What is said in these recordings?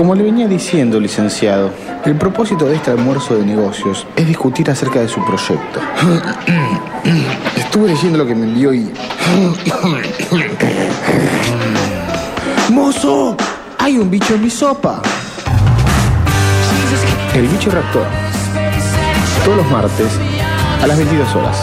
Como le venía diciendo, licenciado, el propósito de este almuerzo de negocios es discutir acerca de su proyecto. Estuve leyendo lo que me envió y... ¡Mozo! ¡Hay un bicho en mi sopa! El bicho reactor. Todos los martes a las 22 horas.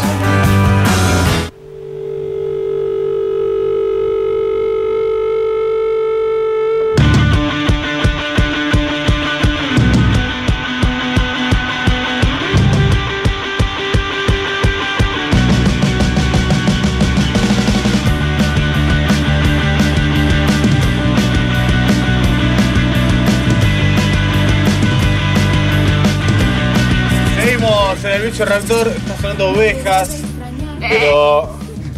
El bicho reactor está sonando ovejas, pero...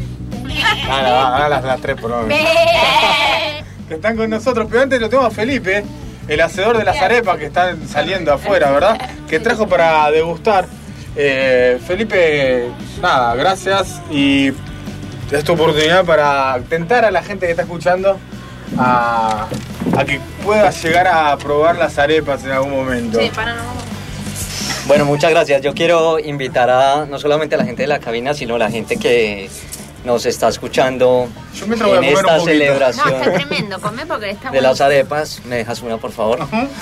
las tres por favor. Que están con nosotros, pero antes lo tengo a Felipe, el hacedor de las arepas que están saliendo afuera, ¿verdad? Que trajo para degustar. Felipe, nada, gracias y es tu oportunidad para tentar a la gente que está escuchando a que pueda llegar a probar las arepas en algún momento. Sí, para no... Bueno, muchas gracias. Yo quiero invitar a no solamente a la gente de la cabina, sino a la gente que nos está escuchando en esta celebración. No, está tremendo. Comé porque está de las arepas. ¿Me dejas una, por favor?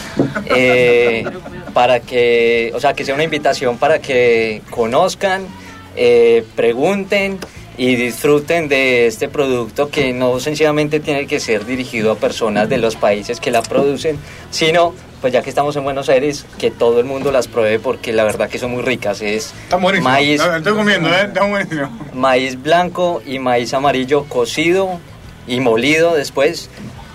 Para que, o sea, que sea una invitación para que conozcan, pregunten y disfruten de este producto que no sencillamente tiene que ser dirigido a personas de los países que la producen, sino, pues ya que estamos en Buenos Aires, que todo el mundo las pruebe porque la verdad que son muy ricas. Está buenísimo. Maíz, estoy comiendo, está buenísimo. Maíz blanco y maíz amarillo cocido y molido después,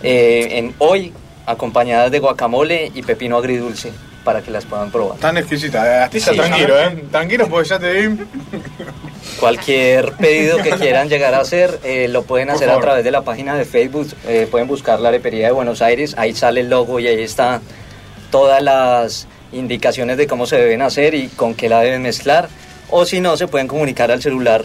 hoy acompañadas de guacamole y pepino agridulce para que las puedan probar. Tan exquisita, Astilla, sí, tranquilo, tranquilo porque ya te vi. Cualquier pedido que quieran llegar a hacer, lo pueden hacer a través de la página de Facebook, pueden buscar la Arepería de Buenos Aires, ahí sale el logo y ahí está todas las indicaciones de cómo se deben hacer y con qué la deben mezclar, o si no, se pueden comunicar al celular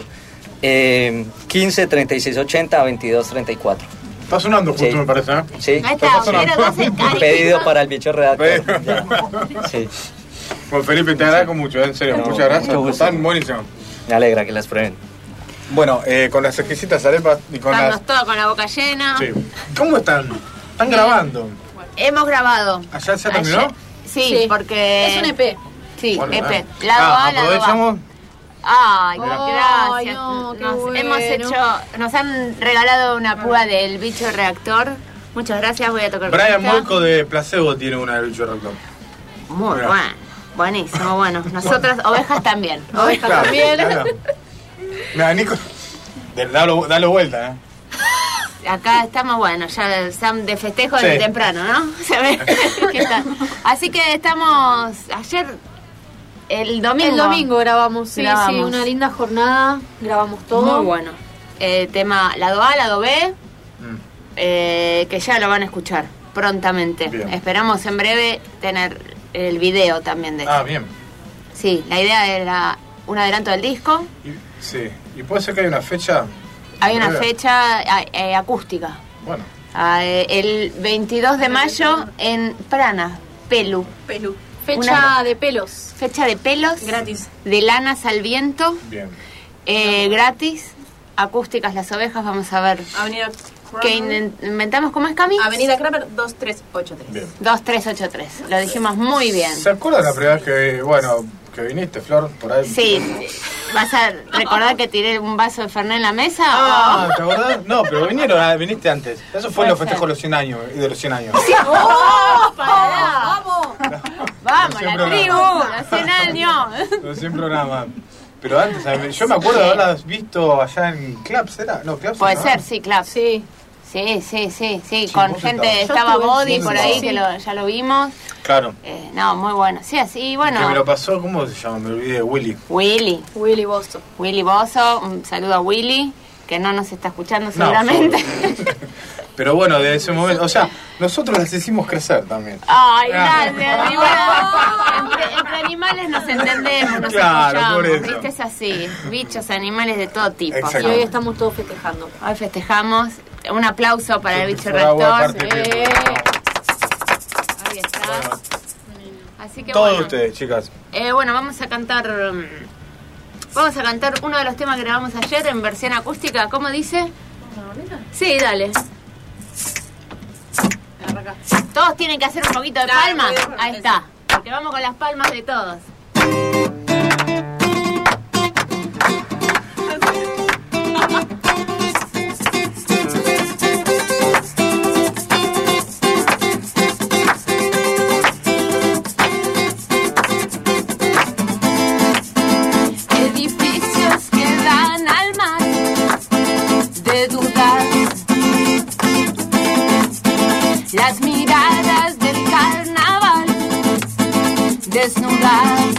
15 36 80 22 34. Está sonando justo, sí. Me parece, ¿eh? Sí. Ahí está, pedido para el bicho redactor. Sí. Bueno, Felipe, te agradezco mucho, en serio, muchas gracias. Están buenísimos. Me alegra que las prueben. Bueno, con las exquisitas arepas y con estamos todos con la boca llena. Sí. ¿Cómo están? ¿Están grabando? Hemos grabado. ¿Allá se terminó? Sí, porque... Es un EP. Sí, bueno, EP. Lado A, lado aprovechamos. Ay, gracias. No, hemos hecho, nos han regalado una púa del bicho reactor. Muchas gracias, voy a tocar. Brian Molko de Placebo tiene una del bicho reactor. Muy bueno. Buenísimo, bueno. Nosotras, ovejas también. Ovejas claro, también. Claro. Mira, Nico, dalo vuelta, Acá estamos, bueno, ya están de festejo desde temprano, ¿no? Se ve que está. Así que estamos, ayer, el domingo grabamos, sí, una linda jornada, grabamos todo. Muy bueno. Tema lado A, lado B, que ya lo van a escuchar prontamente. Bien. Esperamos en breve tener el video también de esto. Bien. Sí, la idea era un adelanto del disco. Sí, y puede ser que hay una fecha... Hay una fecha acústica. Bueno. El 22 de mayo en Prana, Pelu. Fecha de pelos. Fecha de pelos. Gratis. De lana al viento. Bien. Gratis. Acústicas las ovejas, vamos a ver. Avenida ¿qué inventamos? ¿Cómo es, Cami? Avenida Kramer 2383. Bien. 2383. Lo dijimos muy bien. ¿Se acuerdan la primera vez que viniste, Flor, por ahí? Sí. ¿Vas a recordar que tiré un vaso de Fernet en la mesa? ¿Te acordás? No, pero viniste antes. Eso fue en los festejos de los 100 años. Sí. ¡Vamos, la tribu! Los 100 años. Los 100 programas. Pero antes, yo me acuerdo de haberlas visto allá en Claps, ¿era? No, Claps. Puede ser, sí, Claps. Sí. Sí, con gente, estaba Body por ahí, que ya lo vimos. Claro. No, muy bueno. Sí, así, bueno. Que me lo pasó, ¿cómo se llama? Me olvidé, Willy Bozo. Un saludo a Willy, que no nos está escuchando seguramente. Pero bueno, de ese momento, o sea, nosotros las hicimos crecer también. Ay, gracias. Entre animales nos entendemos, nos escuchamos, por eso. ¿viste? Es así, bichos, animales de todo tipo. Y hoy estamos todos festejando. Hoy festejamos. Un aplauso para el bicho reactor. Bueno. Así que todos ustedes, chicas. Bueno, vamos a cantar uno de los temas que grabamos ayer en versión acústica. ¿Cómo dice? Sí, dale. Todos tienen que hacer un poquito de palmas. Ahí está. Porque vamos con las palmas de todos. Edificios que dan al mar de dudar. Las miradas del carnaval desnudas.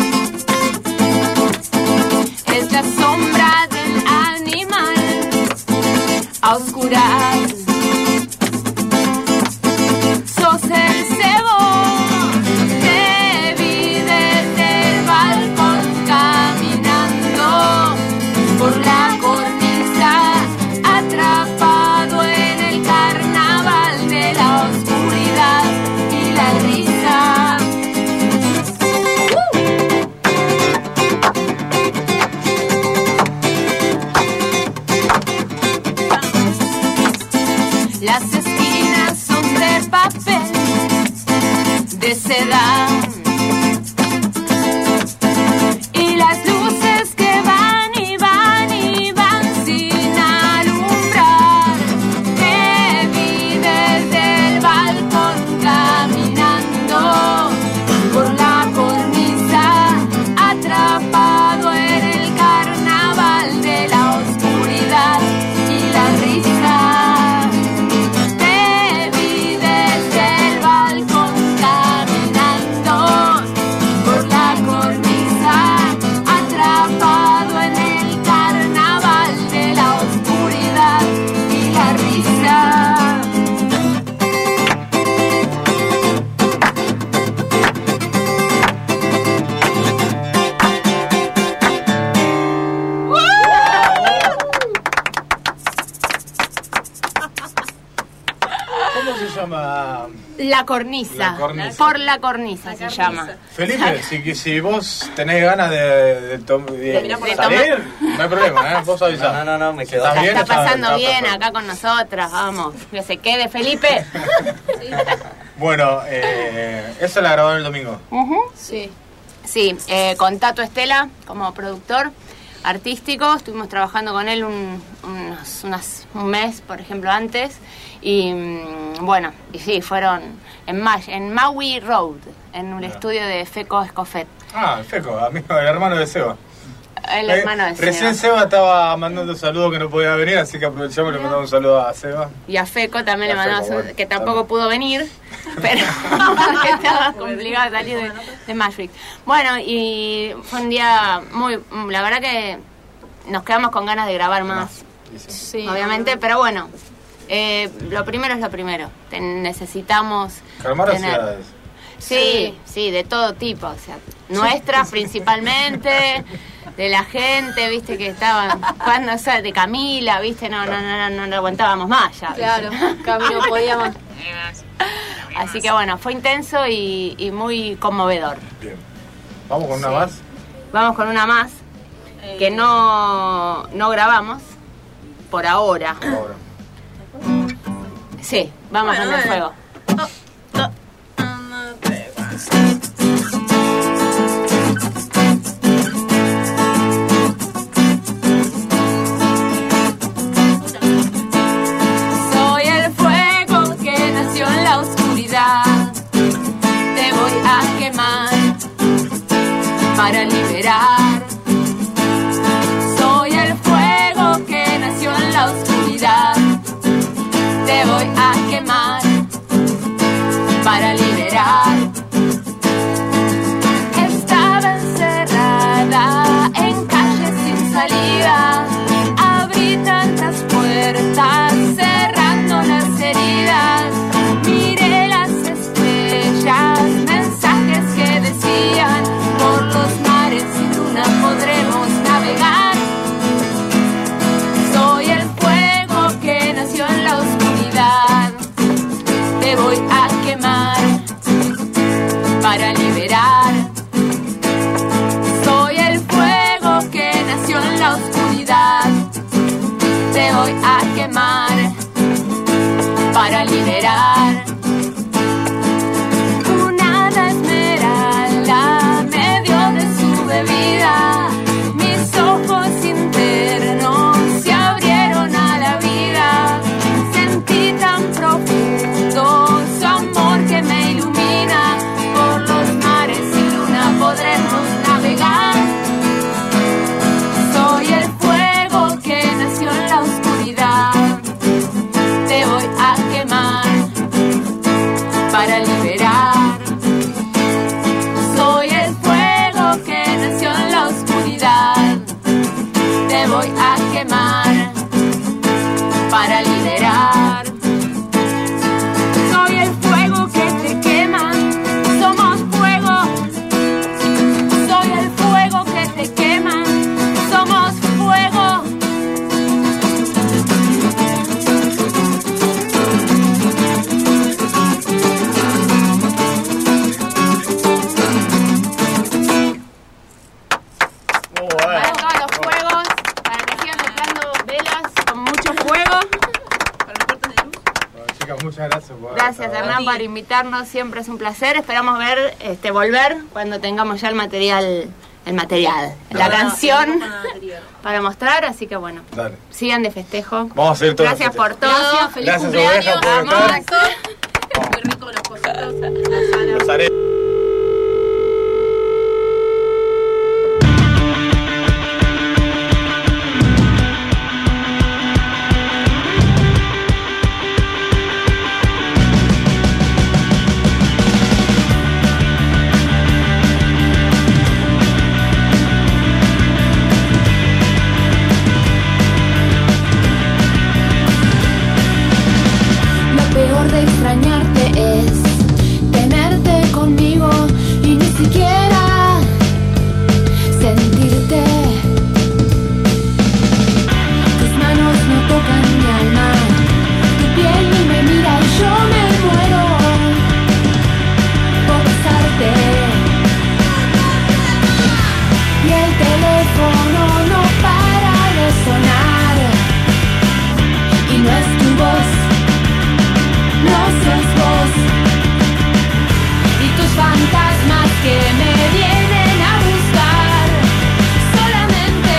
Es la sombra del animal a oscuras. Sos el cebo, te vi desde el balcón caminando por la cornisa, atrapado en el carnaval de la oscuridad y la risa. Las esquinas son de papel, de seda, y las luces que van y van y van sin alumbrar. Te vi desde el balcón caminando por la cornisa, atrapado en el carnaval de la oscuridad y la risa. Te vi desde el balcón caminando por la cornisa, atrapado en el carnaval de la oscuridad y la risa. ¿Cómo se llama? La cornisa. La cornisa. Por la cornisa se llama. Felipe, si vos tenés ganas de salir, no hay problema, ¿eh? Vos avisás. No, me quedo ¿Está acá. bien? Está pasando Está bien perfecto. acá con nosotras, vamos. Que se quede Felipe. Bueno, esa la grabaron el domingo. Sí. Sí, con Tato Estela como productor artístico. Estuvimos trabajando con él un mes, por ejemplo, antes. Y bueno, y sí, fueron en Maui Road, en un estudio de Feco Escofet. Ah, el Feco, amigo, el hermano de Seba. El hermano de Seba. Recién Seba estaba mandando saludos que no podía venir, así que aprovechamos y le mandamos un saludo a Seba. Y a Feco también le mandamos, bueno, que tampoco pudo venir, pero estaba complicado salir de Magic. Bueno, y fue un día la verdad que nos quedamos con ganas de grabar más, Sí. obviamente, pero bueno, lo primero es lo primero. Necesitamos Calmar tener... ansiedades. Sí, de todo tipo, o sea, nuestras principalmente, de la gente, viste, que estaban jugando, o sea, de Camila, viste, no lo aguantábamos más ya. Claro, Camilo podía más. Así que bueno, fue intenso y muy conmovedor. Bien. ¿Vamos con una más? Vamos con una más, que no grabamos, por ahora. Ahora. Sí, vamos a prender fuego. Soy el fuego que nació en la oscuridad. Te voy a quemar para liberar. Soy el fuego que nació en la oscuridad. Te voy a quemar quemar para liberar. Una esmeralda medio de su bebida, mis ojos internos se abrieron a la vida. Sentí tan profundo su amor que me ilumina. Por los mares y luna podremos navegar. Soy el fuego que nació en la oscuridad. Te voy a quemar para liberar. Soy el fuego que nació en la oscuridad. Te voy a quemar para liberar. Soy el fuego que te quema. Somos fuego. Soy el fuego que te quema. Somos fuego. Para todos los fuegos, para que sigan soplando velas con mucho fuego. Bueno, chicas, muchas gracias por Gracias, Hernán, por invitarnos. Siempre es un placer. Esperamos ver, volver cuando tengamos ya el material, la canción para mostrar. Así que bueno, Dale. sigan de festejo. Vamos a hacer todo. Gracias por todo. Gracias, feliz Gracias, cumpleaños. Oveja, por Vamos. estar. Muy rico los cositos en la sala. Los haré. Lo peor de extrañarte es tenerte conmigo y ni siquiera sentirte. Tus manos no tocan mi alma, tu piel ni me mira y yo me muero por besarte. Y el teléfono no para de sonar y no es tu voz. No sos vos y tus fantasmas que me vienen a buscar solamente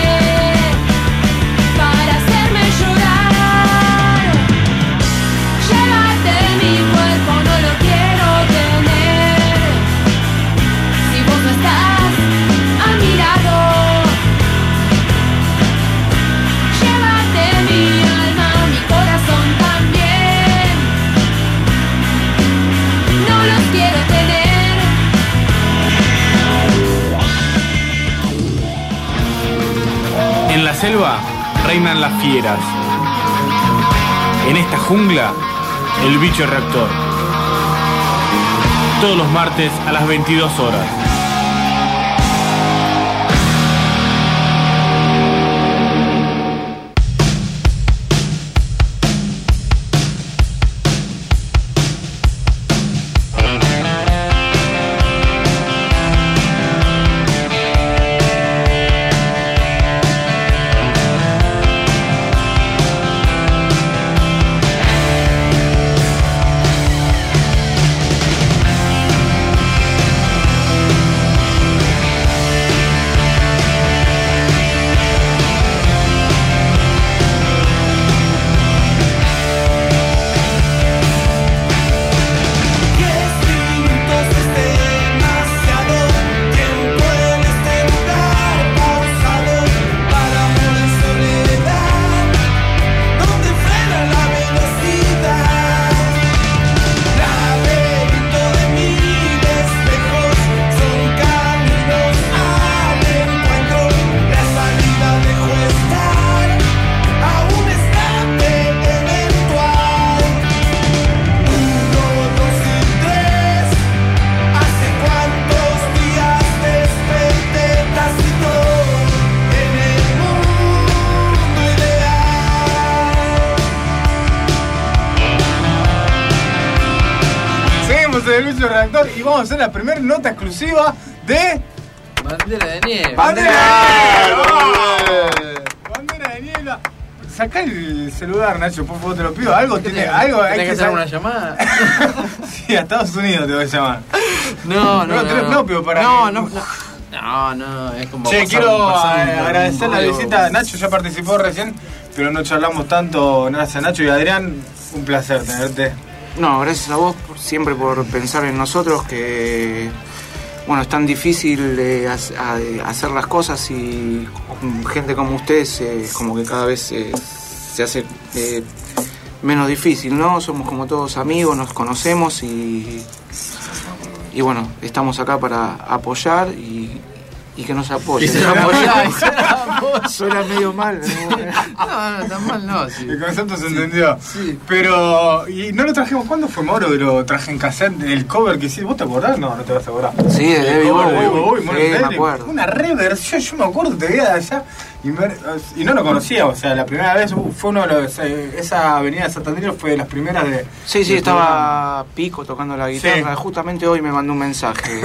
para hacerme llorar. Llévate mi cuerpo, no lo quiero tener. Si vos no estás a mi lado, llévate mi alma, mi corazón también. No los quiero tener. En la selva reinan las fieras. En esta jungla, el bicho reactor. Todos los martes a las 22 horas. del bicho reactor y vamos a hacer la primera nota exclusiva de Bandera de nieve. Bandera de niebla. Bandera de niebla. sacá el celular, Nacho, por favor, te lo pido. Algo tiene, algo hay ¿Tenés que hacer saber. una llamada? Sí, a Estados Unidos te voy a llamar. No, tenés propio para No, es como. Che, pasar quiero un agradecer la juego. visita. Nacho ya participó recién, pero no charlamos tanto. Gracias, Nacho y Adrián. Un placer tenerte. No, gracias a vos siempre por pensar en nosotros, que bueno, es tan difícil hacer las cosas y con gente como ustedes como que cada vez se hace menos difícil, ¿no? Somos como todos amigos, nos conocemos y bueno, estamos acá para apoyar y que nos apoyen. Y se apoyáis. Suena medio mal, ¿no? No, tan mal no. Sí. El concepto se entendió. Sí. Pero, y no lo trajimos. ¿Cuándo fue, Mauro? Que lo traje en cassette, el cover que hiciste. ¿Vos te acordás? No, no te vas a acordar. Sí, de David Bowie. Sí, me acuerdo. Una reversión, yo me acuerdo, te veía de allá y no lo conocía. O sea, la primera vez fue uno de los. Esa avenida de Santander fue de las primeras de. Sí, estaba Pico tocando la guitarra. Sí. Justamente hoy me mandó un mensaje.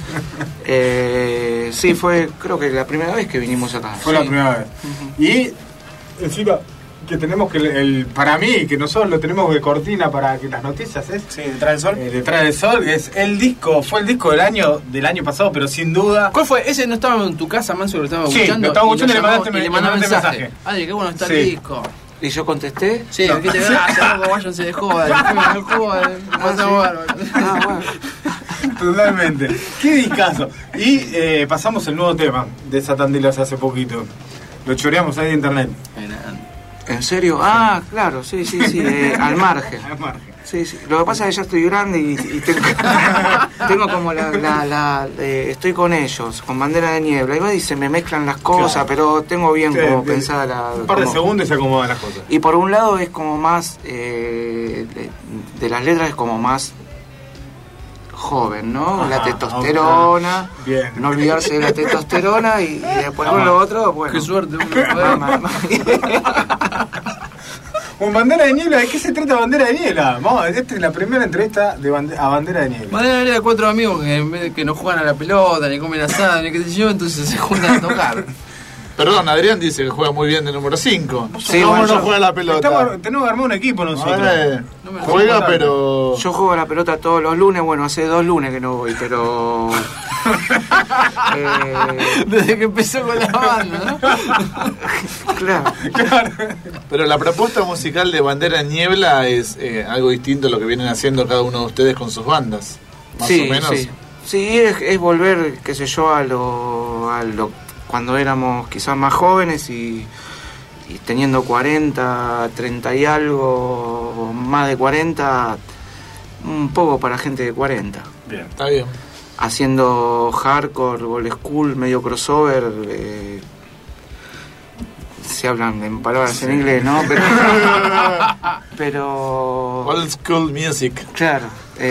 Sí, fue creo que la primera vez que vinimos acá. Fue la primera vez. Y encima que tenemos que para mí, que nosotros lo tenemos de cortina para que las noticias es. Sí, Detrás del Sol. Detrás del Sol es el disco, fue el disco del año pasado, pero sin duda. ¿Cuál fue? ¿Ese no estaba en tu casa, Manso, que lo estaba Sí, escuchando? lo estaba escuchando y le mandaste y le mandaste mensaje. mensaje. Ay, qué bueno está Sí. el disco. ¿Y yo contesté? Sí, no. ¿Qué te gracias, loco? Váyanse de joda. El joda. Bueno. Totalmente. Qué discazo. Y pasamos el nuevo tema de Satandilos hace poquito. Lo choreamos ahí en internet. ¿En serio? Ah, claro, sí, al margen. Al margen. Sí. Lo que pasa es que ya estoy grande y tengo como estoy con ellos, con Bandera de Niebla. Y se me mezclan las cosas, Claro. pero tengo bien Sí, como bien. pensada Un par de segundos y se acomodan las cosas. Y por un lado es como más, de las letras es como más joven, ¿no? Ajá, la testosterona, bien. no olvidarse de la testosterona y después con lo otro, bueno. Qué suerte. Un Bandera de Niebla, ¿de qué se trata Bandera de Niebla? Vamos, esta es la primera entrevista a Bandera de Niebla. Bandera era 4 amigos que en vez de que no juegan a la pelota, ni comen asado, ni qué sé yo, entonces se juntan a tocar. Perdón, Adrián dice que juega muy bien de número 5. Sí, ¿Cómo bueno, no yo- juega la pelota? Tenemos que armar un equipo nosotros. No me Juega, jodas. pero... Yo juego a la pelota todos los lunes, bueno, hace 2 lunes que no voy, pero... Desde que empezó con la banda, ¿no? Claro. Pero la propuesta musical de Bandera en Niebla es algo distinto a lo que vienen haciendo cada uno de ustedes con sus bandas. Más o menos. Sí, es volver, qué sé yo, a lo cuando éramos quizás más jóvenes y teniendo 40, 30 y algo, más de 40, un poco para gente de 40. Bien. Está bien. Haciendo hardcore, old school, medio crossover. Se hablan en palabras en inglés, ¿no? Pero Old school music. claro.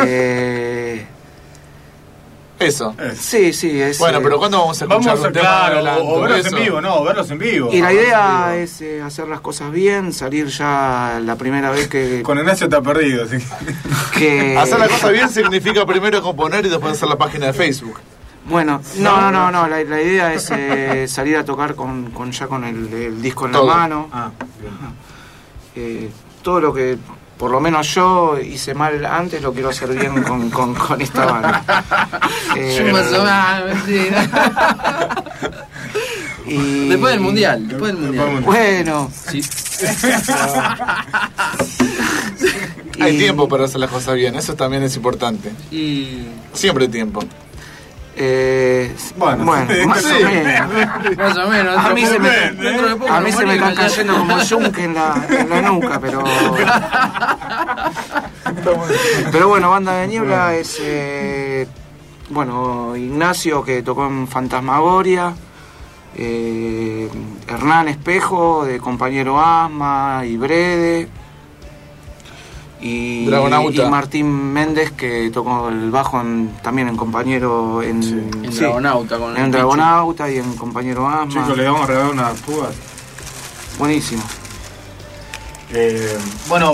Eso. Sí, es. Bueno, pero ¿cuándo vamos a escuchar Vamos a un tema de claro, adelanto? o verlos Eso. en vivo, no, verlos en vivo. Y la Verlos idea en es hacer las cosas bien, salir ya la primera vez que... vivo. Con Ignacio está perdido, sí. que Hacer la cosa bien significa primero componer y después hacer la página de Facebook. Bueno, no, la idea es salir a tocar con el disco en Todo. la mano. Ah, bien. Todo lo que por lo menos yo hice mal antes lo quiero hacer bien con esta banda. Yo más o menos, mentira. Y Después del mundial. bueno, Sí. Hay y- tiempo para hacer las cosas bien, eso también es importante. Y. Siempre hay tiempo. Bueno, más sí. o menos. Más o menos. A mí se me, dentro de poco a mí nos se me morimos están ya. cayendo como yunque en la nuca, pero bueno, Banda de Niebla es bueno, Ignacio, que tocó en Fantasmagoria, Hernán Espejo de Compañero Asma y Brede, y Dragonauta. Martín Méndez, que tocó el bajo también en Compañero en Dragonauta con el en bicho. Dragonauta y en Compañero Asma. Chicos, le vamos a regalar unas púas. Buenísimo. Bueno,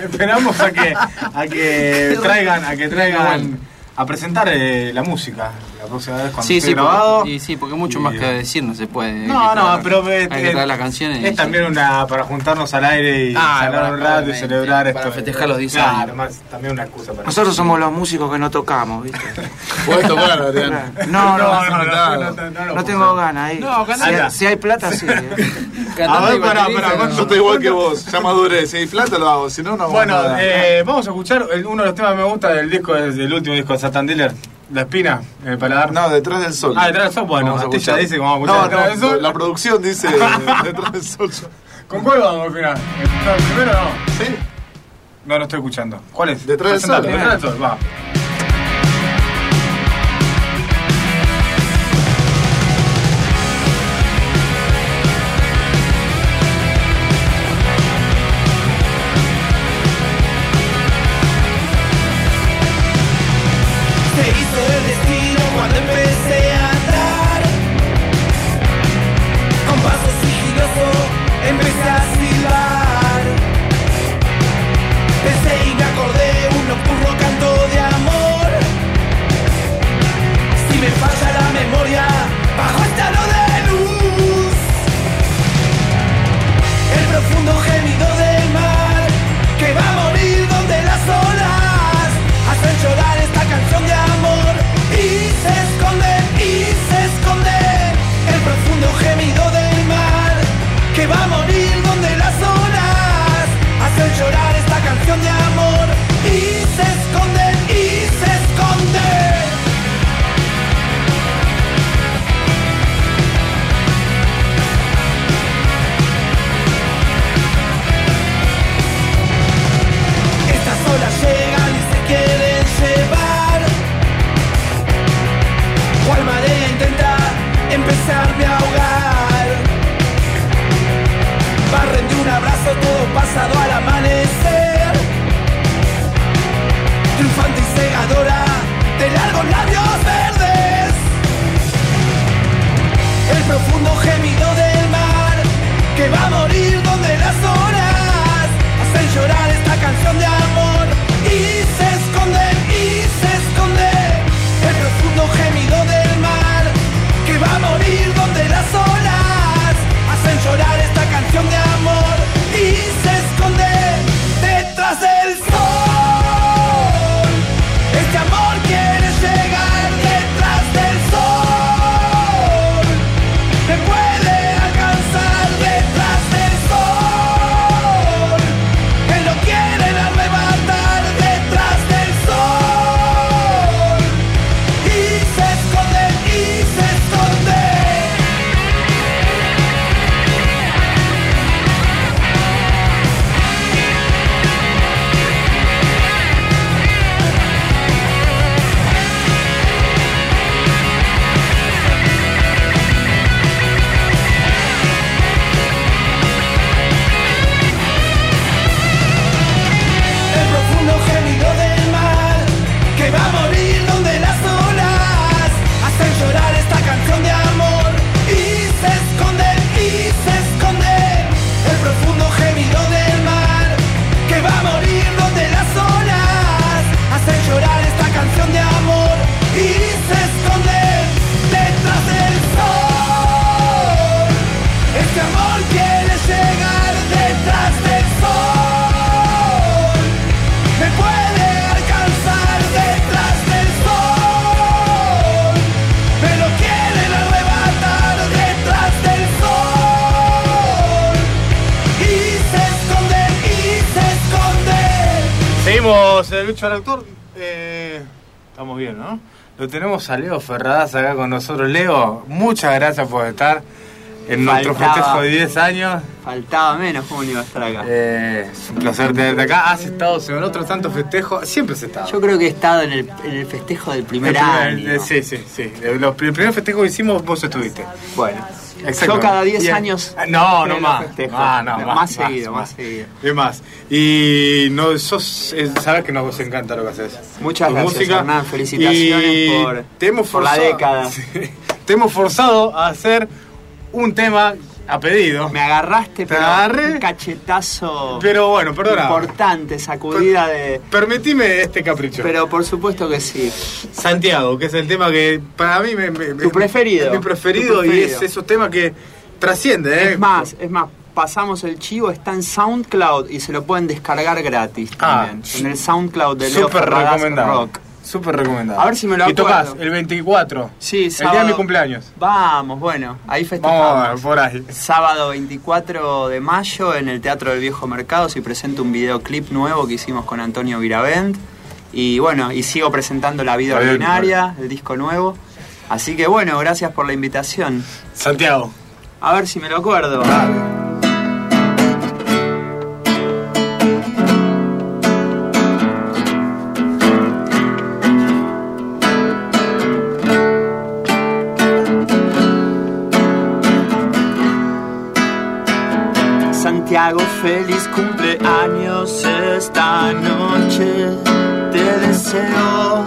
esperamos a que traigan a presentar la música. La próxima vez cuando Sí, esté sí, grabado. porque mucho más que decir no se puede. Pero hay que traer las canciones. Es también para juntarnos al aire y hablar un rato y celebrar esto. Para festejar los 10 Claro, años. más, también una excusa para Nosotros somos los músicos que no tocamos, ¿viste? ¿Puedes tocar, Adrián? No tengo ganas. Si hay plata, sí. A ver, pará, yo estoy igual que vos, ya maduré. Si hay plata lo hago, si no, no. Bueno, nada. vamos a escuchar uno de los temas que me gusta del disco, del último disco de Satan Dealer, La Espina, en el paladar. No, Detrás del Sol. Detrás del Sol, bueno, Vamos a Astilla escuchar. dice que vamos a escuchar Detrás del Sol. La producción dice Detrás del Sol. ¿Con cuál vamos al final? ¿El primero no? ¿Sí? No estoy escuchando. ¿Cuál es? Detrás del Sol. Detrás del Sol, va. Se hizo el destino cuando empecé a andar. Con paso sigiloso empecé a silbar. Pensé y me acordé un nocturno canto de amor. Si me falla la memoria, bajo este halo de luz. El profundo gemido del mar que va a morir donde las olas hacen llorar esta canción de amor y se esconde el profundo gemido del mar que va a morir donde las olas hacen llorar esta canción de amor y se esconde estas olas llegan y se quieren llevar. Cual marea intenta empezarme a ahogar. Barren de un abrazo todo pasado al amanecer. Triunfante y cegadora de largos labios verdes. El profundo gemido del mar que va a morir donde las olas hacen llorar esta canción de amor y se esconde el profundo gemido del mar que va a morir donde las olas hacen llorar esta canción de amor y se esconde detrás del sol. Este amor quiere llegar detrás del sol. Me puede alcanzar detrás del sol. Él lo quiere arrebatar detrás del sol. Y se esconde. El profundo gemido del mar que va a morir donde las olas hacen llorar esta canción de amor y se esconde. El profundo gemido del mar que va a morir donde las olas hacen llorar esta canción de amor y se esconde detrás del sol. Este amor quiere llegar detrás del sol. Me puede alcanzar detrás del sol. Me lo quieren arrebatar detrás del sol. Y se esconde. Seguimos el bicho al autor. Estamos bien, ¿no? Lo tenemos a Leo Ferradas acá con nosotros. Leo, muchas gracias por estar en nuestro festejo de 10 años. Faltaba menos, ¿cómo no iba a estar acá? Es un placer tenerte acá. Has estado en otros tantos festejos. Siempre has estado. Yo creo que he estado en el festejo del primer año. Sí. El primer festejo que hicimos vos estuviste. Bueno. Exacto. Yo cada 10 años. No más. Más seguido. Es más. Y sabes que nos encanta lo que haces. Muchas gracias, música. Hernán. Felicitaciones por la década. Te hemos forzado a hacer un tema A pedido. Me agarraste, Te pero agarré. un cachetazo Pero bueno, perdona. importante, sacudida de... Permitime este capricho. Pero por supuesto que sí. Santiago, que es el tema que para mí Tu preferido. es mi preferido y es esos temas que trasciende, Es más, pasamos el chivo, está en SoundCloud y se lo pueden descargar gratis también. En el SoundCloud de Leo Súper Ferradas recomendado. Rock. Súper recomendado. A ver si me lo Y acuerdo. tocas el 24. Sí, el sábado. día de mi cumpleaños. Vamos, bueno, ahí festejamos. Vamos a ver, por ahí. Sábado 24 de mayo en el Teatro del Viejo Mercado se presenta un videoclip nuevo que hicimos con Antonio Viravent. Y bueno, y sigo presentando La Vida Está bien, Ordinaria, el disco nuevo. Así que bueno, gracias por la invitación. Santiago. A ver si me lo acuerdo. Santiago, feliz cumpleaños esta noche, te deseo.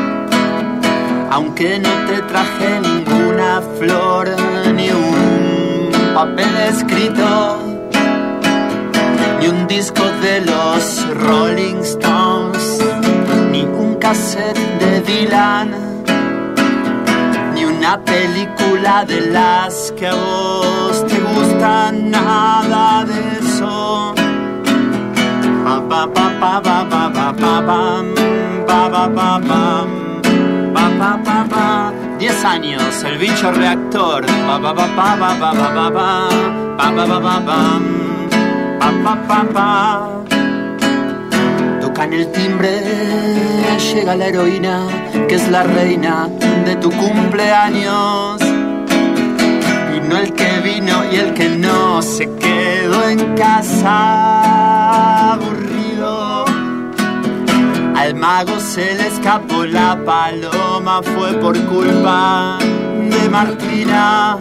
Aunque no te traje ninguna flor ni un papel escrito, ni un disco de los Rolling Stones, ni un cassette de Dylan, ni una película de las que a vos te gustan, nada de eso. Pa pa pa pa pa pa pa pa pam, pa pa pa pam, pa pa pa pa. 10 años, el bicho reactor. Pa pa pa pa pa pa pa pa pa, pa pa pa pa pam, pa pa pa pa. Tocan el timbre, llega la heroína, que es la reina de tu cumpleaños. Y no el que vino y el que no se quedó en casa aburrido. Al mago se le escapó la paloma, fue por culpa de Martina.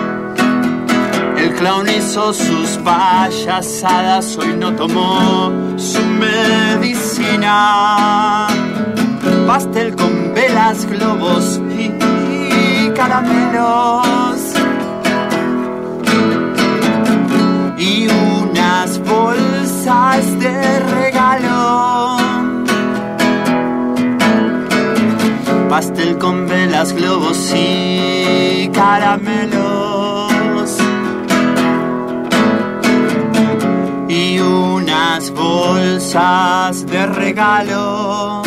El clown hizo sus payasadas, hoy no tomó su medicina. Pastel con velas, globos y caramelos. Y unas bolsas de regalo. Pastel con velas, globos y caramelos. Y unas bolsas de regalo.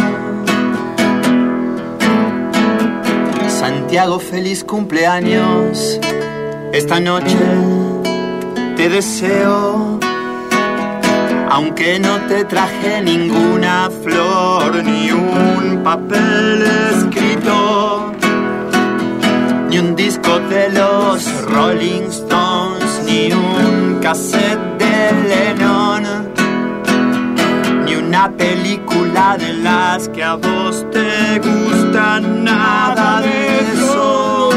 Santiago, feliz cumpleaños. Esta noche te deseo. Aunque no te traje ninguna flor, ni un papel escrito, ni un disco de los Rolling Stones, ni un cassette de Lennon, ni una película de las que a vos te gustan, nada de eso.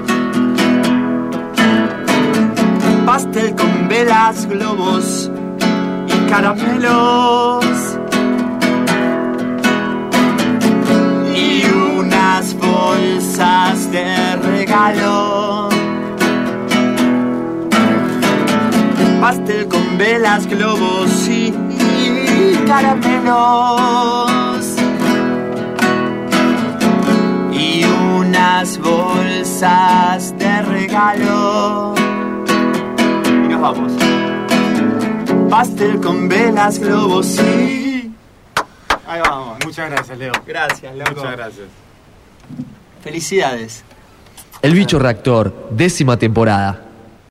Pastel con velas, globos y caramelos. Y unas bolsas de regalo. Pastel con velas, globos y caramelos. Y unas bolsas de regalo. Y nos vamos. Pastel con velas, globos y... Ahí vamos. Muchas gracias, Leo. Gracias, loco. Muchas gracias. Felicidades. El Bicho Reactor, 10ª temporada.